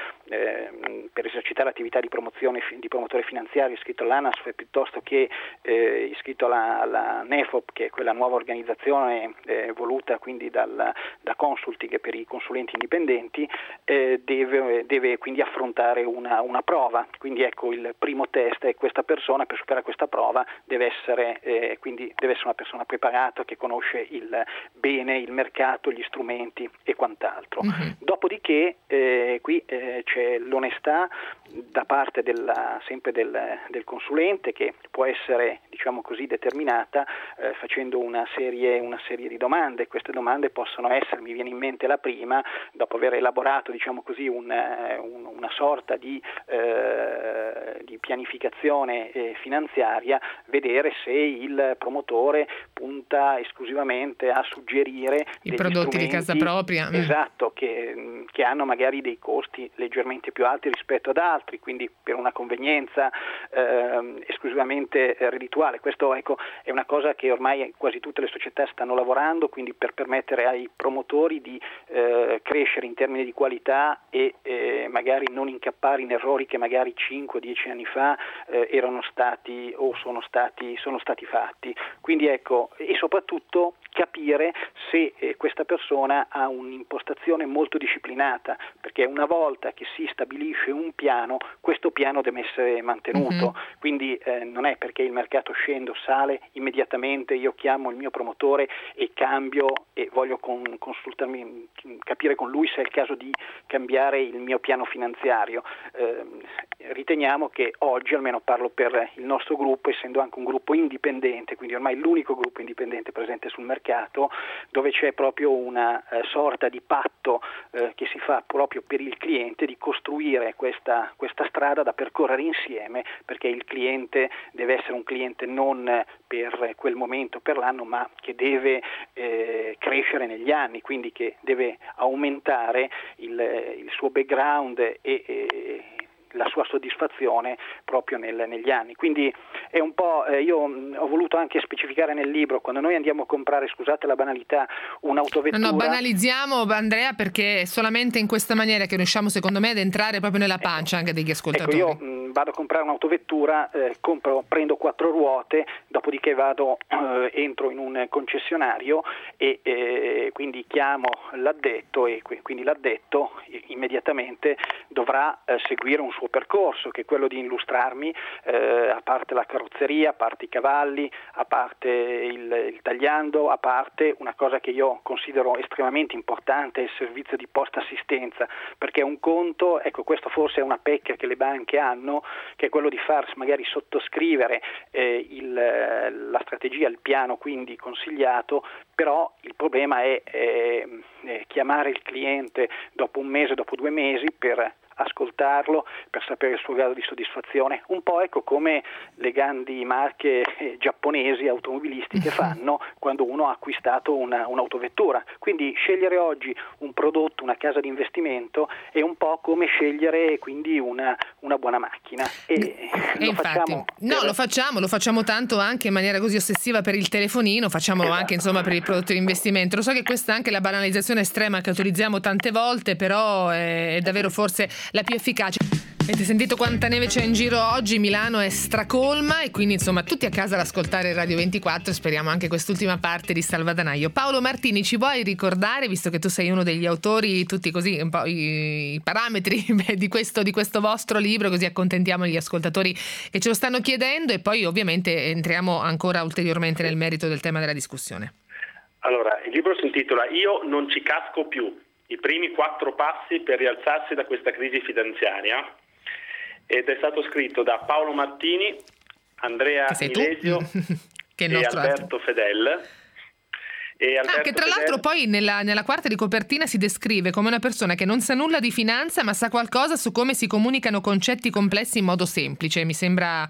[SPEAKER 4] per esercitare l'attività di promozione di promotore finanziario iscritto all'ANASF piuttosto che iscritto alla NEFOP, che è quella nuova organizzazione voluta quindi da Consulting per i consulenti indipendenti, deve quindi affrontare una prova. Quindi ecco, il primo test è questa persona, per superare questa prova deve essere una persona preparata, che conosce il bene, il mercato, gli strumenti e quant'altro. Dopodiché qui c'è l'onestà da parte sempre del consulente, che può essere, diciamo così, determinata facendo una serie di domande. Queste domande possono essere, mi viene in mente la prima, dopo aver elaborato, diciamo così, una sorta di pianificazione finanziaria, vedere se il promotore punta esclusivamente a suggerire
[SPEAKER 2] i prodotti di casa propria.
[SPEAKER 4] Esatto, che hanno magari dei costi leggermente più alti rispetto ad altri, quindi per una convenienza esclusivamente reddituale. Questo, ecco, è una cosa che ormai quasi tutte le società stanno lavorando, quindi per permettere ai promotori di crescere in termini di qualità e magari non incappare in errori che magari 5-10 anni fa erano stati o sono stati fatti. Quindi ecco, e soprattutto capire capire se questa persona ha un'impostazione molto disciplinata, perché una volta che si stabilisce un piano, questo piano deve essere mantenuto. Quindi non è perché il mercato scende o sale immediatamente io chiamo il mio promotore e cambio e voglio consultarmi, capire con lui se è il caso di cambiare il mio piano finanziario. Riteniamo che oggi, almeno parlo per il nostro gruppo, essendo anche un gruppo indipendente, quindi ormai l'unico gruppo indipendente presente sul mercato, dove c'è proprio una sorta di patto che si fa proprio per il cliente di costruire questa strada da percorrere insieme, perché il cliente deve essere un cliente non per quel momento, per l'anno, ma che deve crescere negli anni, quindi che deve aumentare il suo background e la sua soddisfazione proprio negli anni. Quindi è un po', io ho voluto anche specificare nel libro, quando noi andiamo a comprare, scusate la banalità, un'autovettura.
[SPEAKER 2] No, banalizziamo, Andrea, perché è solamente in questa maniera che riusciamo, secondo me, ad entrare proprio nella pancia anche degli ascoltatori.
[SPEAKER 4] Ecco, io vado a comprare un'autovettura, prendo 4 ruote, dopodiché entro in un concessionario e quindi chiamo l'addetto e quindi l'addetto immediatamente dovrà seguire un suo percorso, che è quello di illustrarmi a parte la carrozzeria, a parte i cavalli, a parte il tagliando, a parte una cosa che io considero estremamente importante, il servizio di post assistenza, perché un conto, ecco, questo forse è una pecca che le banche hanno, che è quello di far magari sottoscrivere la strategia, il piano quindi consigliato, però il problema è chiamare il cliente dopo un mese, dopo 2 mesi per ascoltarlo, per sapere il suo grado di soddisfazione, un po' ecco come le grandi marche giapponesi automobilistiche fanno quando uno ha acquistato un'autovettura. Quindi scegliere oggi un prodotto, una casa di investimento è un po' come scegliere quindi una buona macchina e
[SPEAKER 2] infatti lo facciamo tanto anche in maniera così ossessiva per il telefonino, facciamo anche insomma per il prodotto di investimento. Lo so che questa è anche la banalizzazione estrema che utilizziamo tante volte, però è davvero forse la più efficace. Avete sentito quanta neve c'è in giro oggi? Milano è stracolma e quindi insomma tutti a casa ad ascoltare Radio 24. Speriamo anche quest'ultima parte di Salvadanaio. Paolo Martini, ci vuoi ricordare, visto che tu sei uno degli autori, tutti così un po' i parametri di questo vostro libro, così accontentiamo gli ascoltatori che ce lo stanno chiedendo e poi ovviamente entriamo ancora ulteriormente nel merito del tema della discussione.
[SPEAKER 3] Allora, il libro si intitola Io non ci casco più, i primi 4 passi per rialzarsi da questa crisi finanziaria, ed è stato scritto da Paolo Martini, Andrea Milesio e Alberto Fedel.
[SPEAKER 2] Che tra l'altro poi nella quarta di copertina si descrive come una persona che non sa nulla di finanza ma sa qualcosa su come si comunicano concetti complessi in modo semplice. Mi sembra...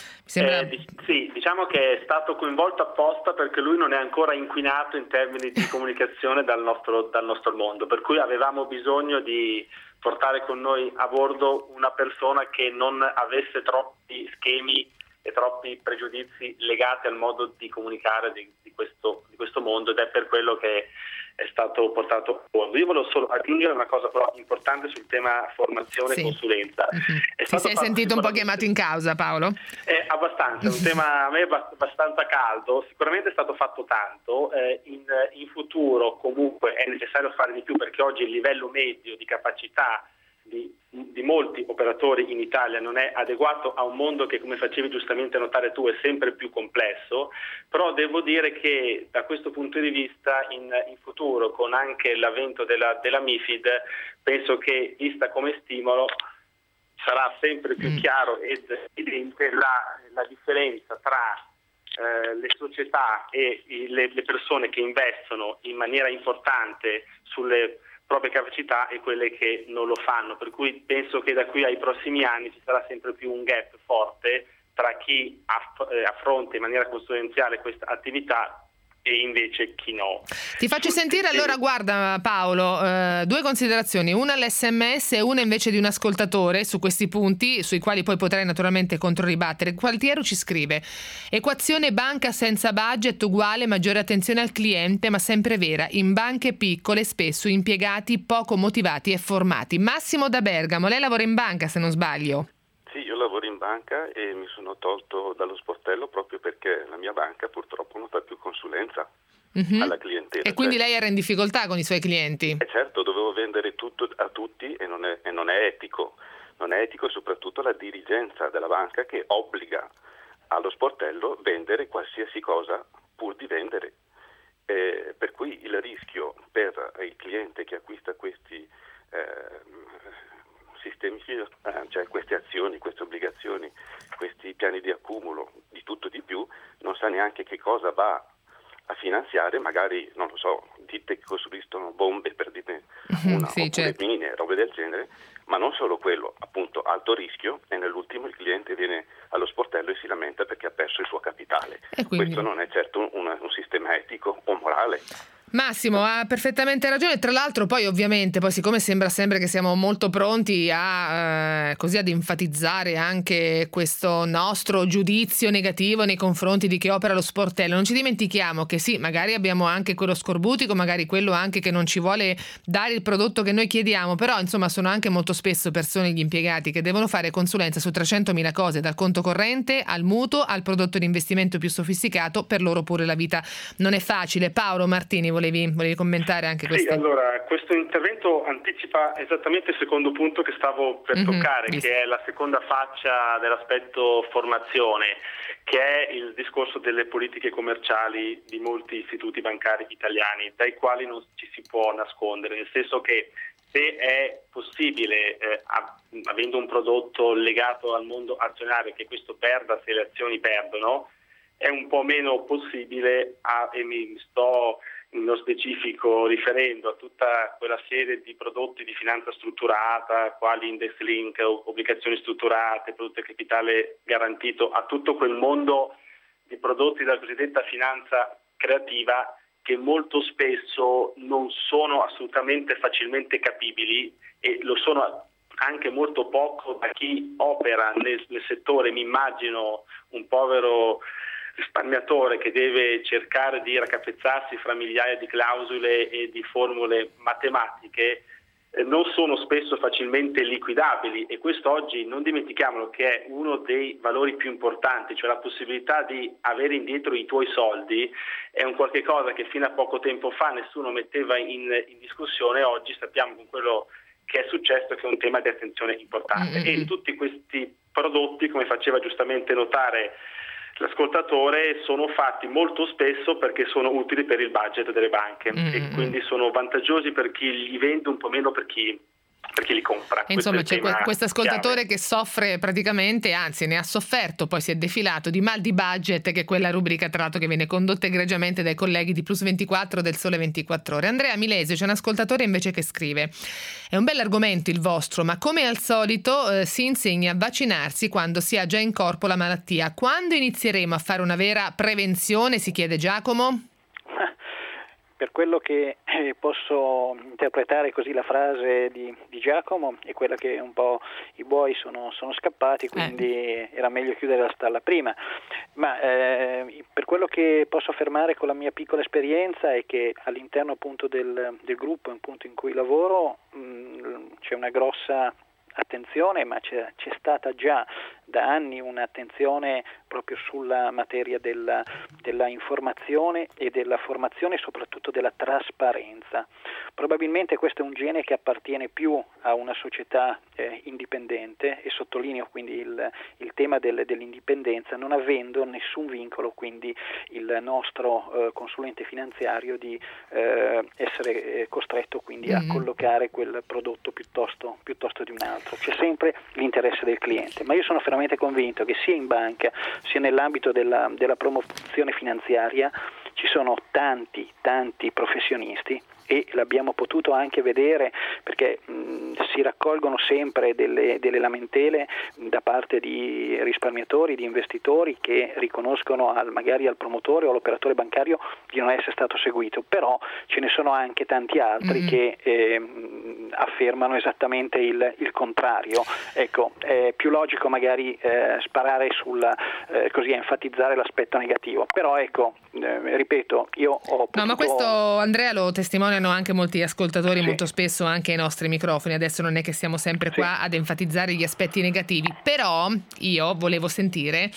[SPEAKER 3] Sì, diciamo che è stato coinvolto apposta perché lui non è ancora inquinato in termini di comunicazione dal nostro mondo, per cui avevamo bisogno di portare con noi a bordo una persona che non avesse troppi schemi e troppi pregiudizi legati al modo di comunicare di questo mondo, ed è per quello che è stato portato a fondo. Io volevo solo aggiungere una cosa però importante sul tema formazione e consulenza.
[SPEAKER 2] Ti sei sentito un po' chiamato in causa, Paolo?
[SPEAKER 3] Abbastanza, un tema a me abbastanza caldo. Sicuramente è stato fatto tanto, in futuro comunque è necessario fare di più, perché oggi il livello medio di capacità di molti operatori in Italia non è adeguato a un mondo che, come facevi giustamente notare tu, è sempre più complesso. Però devo dire che da questo punto di vista in futuro, con anche l'avvento della MiFID, penso che, vista come stimolo, sarà sempre più chiaro ed evidente la differenza tra le società e le persone che investono in maniera importante sulle proprie capacità e quelle che non lo fanno, per cui penso che da qui ai prossimi anni ci sarà sempre più un gap forte tra chi affronta in maniera consulenziale questa attività e invece chi no.
[SPEAKER 2] Ti faccio sentire allora, guarda Paolo, 2 considerazioni, una all'SMS e una invece di un ascoltatore su questi punti, sui quali poi potrai naturalmente controribattere. Gualtiero ci scrive: equazione banca senza budget uguale maggiore attenzione al cliente, ma sempre vera, in banche piccole spesso impiegati poco motivati e formati. Massimo da Bergamo, lei lavora in banca se non sbaglio?
[SPEAKER 8] Sì, io lavoro in banca e mi sono tolto dallo sportello proprio perché la mia banca purtroppo non fa più consulenza. alla clientela.
[SPEAKER 2] E quindi lei era in difficoltà con i suoi clienti?
[SPEAKER 8] Certo, dovevo vendere tutto a tutti e non è etico. Non è etico soprattutto la dirigenza della banca che obbliga allo sportello vendere qualsiasi cosa pur di vendere. Per cui il rischio per il cliente che acquista questi sistemi, cioè queste azioni, queste obbligazioni, questi piani di accumulo, di tutto di più, non sa neanche che cosa va a finanziare, magari, non lo so, ditte che costruiscono bombe per dire oppure mine, robe del genere, ma non solo quello, appunto alto rischio, e nell'ultimo il cliente viene allo sportello e si lamenta perché ha perso il suo capitale. Questo non è certo un sistema etico o morale.
[SPEAKER 2] Massimo ha perfettamente ragione. Tra l'altro poi ovviamente siccome sembra sempre che siamo molto pronti ad enfatizzare anche questo nostro giudizio negativo nei confronti di chi opera lo sportello, non ci dimentichiamo che sì, magari abbiamo anche quello scorbutico, magari quello anche che non ci vuole dare il prodotto che noi chiediamo, però insomma sono anche molto spesso persone, gli impiegati, che devono fare consulenza su 300.000 cose, dal conto corrente al mutuo al prodotto di investimento più sofisticato. Per loro pure la vita non è facile. Paolo Martini, volevi commentare anche questo?
[SPEAKER 3] Sì, allora, questo intervento anticipa esattamente il secondo punto che stavo per toccare, che è la seconda faccia dell'aspetto formazione, che è il discorso delle politiche commerciali di molti istituti bancari italiani, dai quali non ci si può nascondere, nel senso che se è possibile, avendo un prodotto legato al mondo azionario, che questo perda se le azioni perdono, è un po' meno possibile, e mi sto nello specifico riferendo a tutta quella serie di prodotti di finanza strutturata, quali index link, obbligazioni strutturate, prodotti a capitale garantito, a tutto quel mondo di prodotti della cosiddetta finanza creativa che molto spesso non sono assolutamente facilmente capibili e lo sono anche molto poco da chi opera nel settore. Mi immagino un povero risparmiatore che deve cercare di raccapezzarsi fra migliaia di clausole e di formule matematiche, non sono spesso facilmente liquidabili, e questo oggi non dimentichiamolo che è uno dei valori più importanti, cioè la possibilità di avere indietro i tuoi soldi è un qualche cosa che fino a poco tempo fa nessuno metteva in discussione. Oggi sappiamo con quello che è successo che è un tema di attenzione importante, e tutti questi prodotti, come faceva giustamente notare l'ascoltatore, sono fatti molto spesso perché sono utili per il budget delle banche e quindi sono vantaggiosi per chi li vende, un po' meno per chi li compra.
[SPEAKER 2] Insomma, c'è questo ascoltatore che soffre praticamente, anzi ne ha sofferto, poi si è defilato di mal di budget, che è quella rubrica tra l'altro che viene condotta egregiamente dai colleghi di Plus 24 del Sole 24 Ore. Andrea Milese, c'è un ascoltatore invece che scrive: è un bell'argomento il vostro, ma come al solito si insegna a vaccinarsi quando si ha già in corpo la malattia. Quando inizieremo a fare una vera prevenzione, si chiede Giacomo?
[SPEAKER 4] Per quello che posso interpretare così la frase di Giacomo è quella che un po' i buoi sono scappati, quindi era meglio chiudere la stalla prima, ma per quello che posso affermare con la mia piccola esperienza è che all'interno appunto del gruppo appunto in cui lavoro c'è una grossa attenzione, ma c'è stata già da anni un'attenzione proprio sulla materia della informazione e della formazione e soprattutto della trasparenza. Probabilmente questo è un gene che appartiene più a una società indipendente, e sottolineo quindi il tema dell'indipendenza, non avendo nessun vincolo quindi il nostro consulente finanziario di essere costretto quindi a collocare quel prodotto piuttosto di un altro. C'è sempre l'interesse del cliente, ma io sono fermamente convinto che sia in banca sia nell'ambito della promozione finanziaria ci sono tanti professionisti, e l'abbiamo potuto anche vedere perché si raccolgono sempre delle lamentele da parte di risparmiatori, di investitori che riconoscono magari al promotore o all'operatore bancario di non essere stato seguito, però ce ne sono anche tanti altri che affermano esattamente il contrario. Ecco, è più logico magari sparare così a enfatizzare l'aspetto negativo, però ecco, ripeto, io ho potuto...
[SPEAKER 2] No, ma questo Andrea lo testimoniano anche molti ascoltatori, molto spesso anche ai nostri microfoni. Adesso non è che siamo sempre qua ad enfatizzare gli aspetti negativi, però io volevo sentire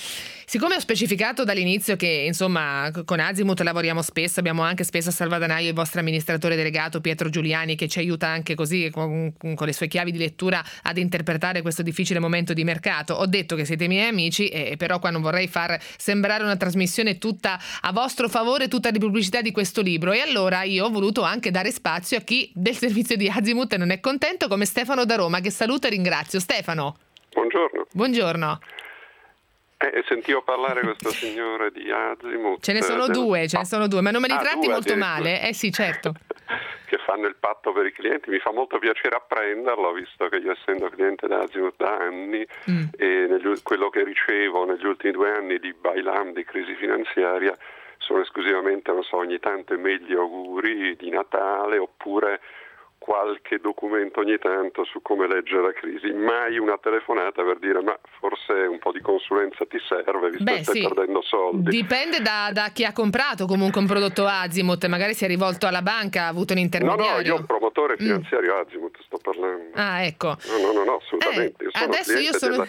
[SPEAKER 2] Siccome ho specificato dall'inizio che insomma con Azimut lavoriamo spesso, abbiamo anche spesso a Salvadanaio il vostro amministratore delegato Pietro Giuliani, che ci aiuta anche così con le sue chiavi di lettura ad interpretare questo difficile momento di mercato. Ho detto che siete miei amici, però qua non vorrei far sembrare una trasmissione tutta a vostro favore, tutta di pubblicità di questo libro, e allora io ho voluto anche dare spazio a chi del servizio di Azimut non è contento, come Stefano da Roma, che saluto e ringrazio. Stefano. Buongiorno.
[SPEAKER 9] Sentivo parlare questo signore di Azimut.
[SPEAKER 2] Ce ne sono due, ma non me li tratti molto male. Sì, certo.
[SPEAKER 9] Che fanno il patto per i clienti. Mi fa molto piacere apprenderlo, visto che io, essendo cliente da Azimut da anni, e quello che ricevo negli ultimi 2 anni di bailam, di crisi finanziaria, sono esclusivamente, ogni tanto email di auguri di Natale, oppure qualche documento ogni tanto su come leggere la crisi, mai una telefonata per dire ma forse un po' di consulenza ti serve, visto che stai perdendo soldi.
[SPEAKER 2] Dipende da chi ha comprato comunque un prodotto Azimut, magari si è rivolto alla banca, ha avuto un intermediario.
[SPEAKER 9] No, io ho un promotore finanziario Azimut, sto parlando.
[SPEAKER 2] Ah, ecco.
[SPEAKER 9] No, assolutamente.
[SPEAKER 2] Adesso io sono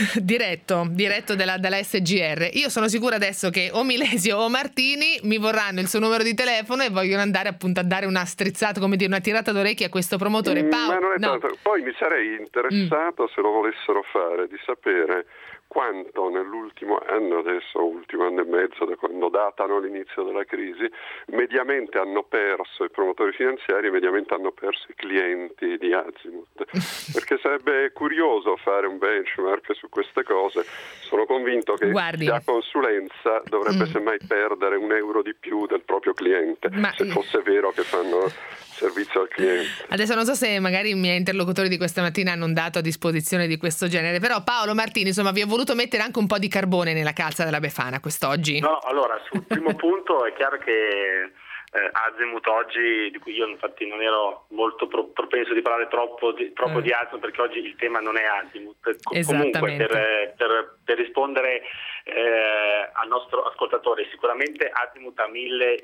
[SPEAKER 2] diretto della SGR. Io sono sicura adesso che o Milesio o Martini mi vorranno il suo numero di telefono e vogliono andare appunto a dare una strizzata, come dire, una tirata d'orecchie a questo promotore.
[SPEAKER 9] Ma non è tanto. Poi mi sarei interessato, se lo volessero fare, di sapere quanto nell'ultimo anno, adesso ultimo anno e mezzo, da quando datano l'inizio della crisi, mediamente hanno perso i promotori finanziari, mediamente hanno perso i clienti di Azimut, perché sarebbe curioso fare un benchmark su queste cose. Sono convinto che chi ha consulenza dovrebbe semmai perdere €1 di più del proprio cliente, se fosse vero che fanno servizio al cliente.
[SPEAKER 2] Adesso non so se magari i miei interlocutori di questa mattina hanno un dato a disposizione di questo genere, però Paolo Martini, insomma, vi ho voluto mettere anche un po' di carbone nella calza della Befana quest'oggi.
[SPEAKER 3] No, allora, sul primo punto è chiaro che Azimut oggi, di cui io infatti non ero molto propenso di parlare troppo di Azimut, perché oggi il tema non è Azimut. Comunque per rispondere al nostro ascoltatore, sicuramente Azimut ha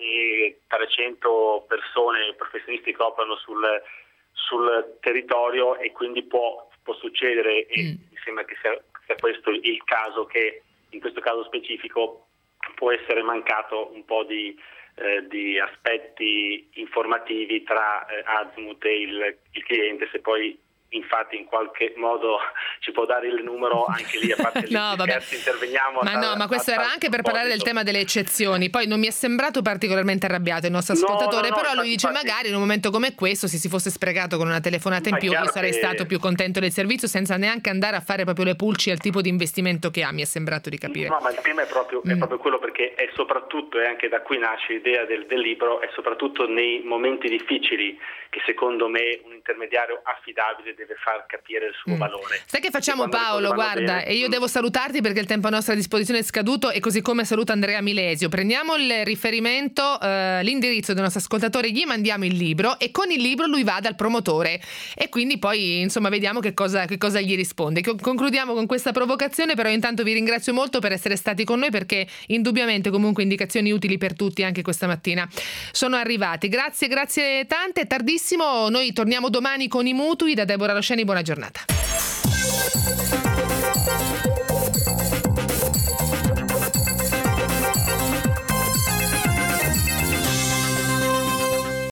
[SPEAKER 3] 1300 persone, professionisti che operano sul territorio, e quindi può succedere, e mi sembra che sia questo il caso, che in questo caso specifico può essere mancato un po' di aspetti informativi tra Azimut e il cliente. Se poi infatti in qualche modo ci può dare il numero, anche lì a parte scherzi, interveniamo.
[SPEAKER 2] Ma questo era anche per parlare del tema delle eccezioni. Poi non mi è sembrato particolarmente arrabbiato il nostro ascoltatore, però lui dice magari in un momento come questo, se si fosse sprecato con una telefonata in più, io sarei stato più contento del servizio, senza neanche andare a fare proprio le pulci al tipo di investimento che ha, mi è sembrato di capire.
[SPEAKER 3] No, ma il tema è proprio quello, perché è soprattutto, e anche da qui nasce l'idea del libro, è soprattutto nei momenti difficili che secondo me un intermediario affidabile deve far capire il suo valore.
[SPEAKER 2] Sai che facciamo, Paolo? Guarda, e io devo salutarti perché il tempo a nostra disposizione è scaduto, e così come saluto Andrea Milesio. Prendiamo il riferimento, l'indirizzo del nostro ascoltatore, gli mandiamo il libro e con il libro lui va dal promotore, e quindi poi insomma vediamo che cosa gli risponde. Concludiamo con questa provocazione, però intanto vi ringrazio molto per essere stati con noi, perché indubbiamente comunque indicazioni utili per tutti anche questa mattina sono arrivati. Grazie tante, è tardissimo, noi torniamo domani con i mutui. Da Deborah Rosceni, buona giornata.